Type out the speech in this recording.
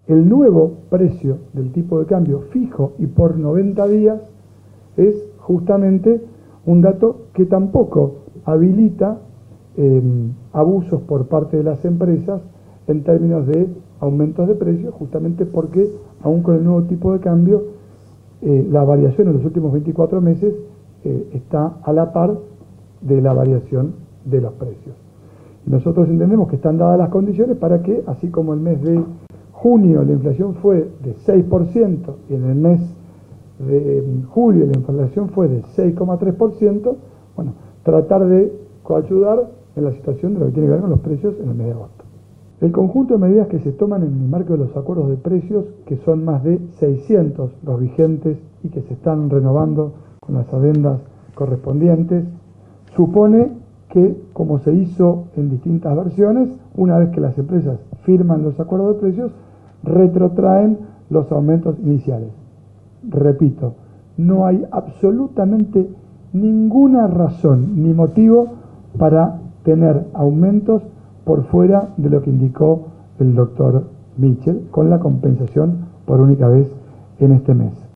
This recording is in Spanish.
El nuevo precio del tipo de cambio fijo y por 90 días es justamente un dato que tampoco habilita abusos por parte de las empresas en términos de aumentos de precios, justamente porque aún con el nuevo tipo de cambio la variación en los últimos 24 meses está a la par de la variación de los precios. Nosotros entendemos que están dadas las condiciones para que, así como el mes de junio la inflación fue de 6% y en el mes de julio la inflación fue de 6,3%, bueno, tratar de coayudar en la situación de lo que tiene que ver con los precios en el mes de agosto. El conjunto de medidas que se toman en el marco de los acuerdos de precios, que son más de 600 los vigentes y que se están renovando con las adendas correspondientes, supone que, como se hizo en distintas versiones, una vez que las empresas firman los acuerdos de precios, retrotraen los aumentos iniciales. Repito, no hay absolutamente ninguna razón ni motivo para tener aumentos por fuera de lo que indicó el doctor Michel con la compensación por única vez en este mes.